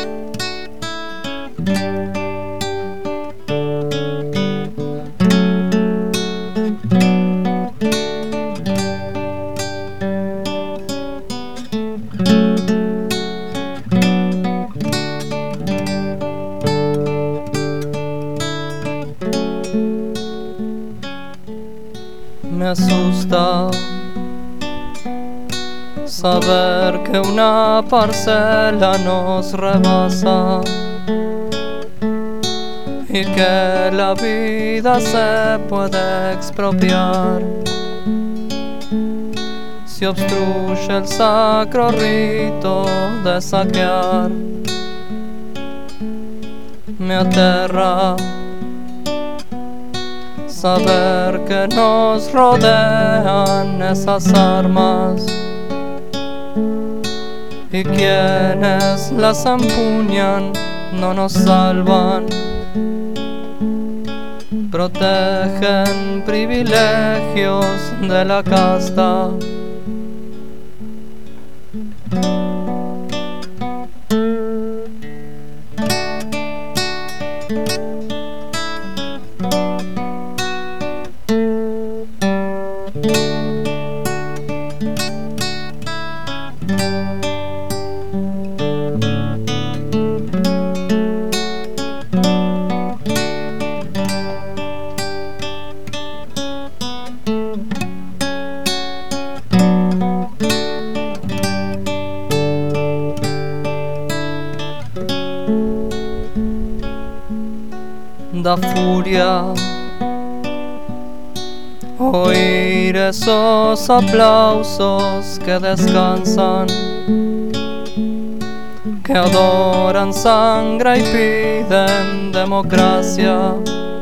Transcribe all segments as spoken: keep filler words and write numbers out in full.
Me asusta saber que una parcela nos rebasa y que la vida se puede expropiar si obstruye el sacro rito de saquear. Me aterra saber que nos rodean esas armas y quienes las empuñan no nos salvan, protegen privilegios de la casta. Da furia oír esos aplausos que descansan, que adoran sangre y piden democracia,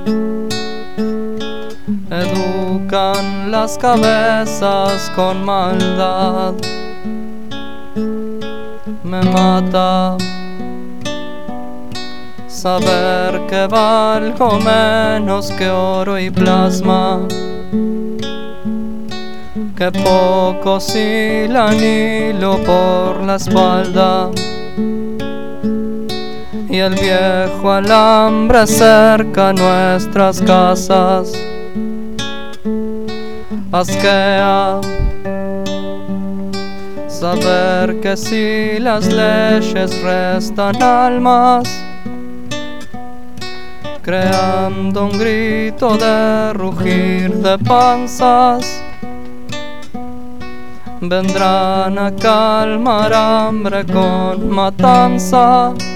educan las cabezas con maldad. Me mata saber que valgo menos que oro y plasma, que pocos hilan hilo por la espalda y el viejo alambre cerca nuestras casas. Asquea saber que si las leyes restan almas, creando un grito de rugir de panzas, vendrán a calmar hambre con matanza.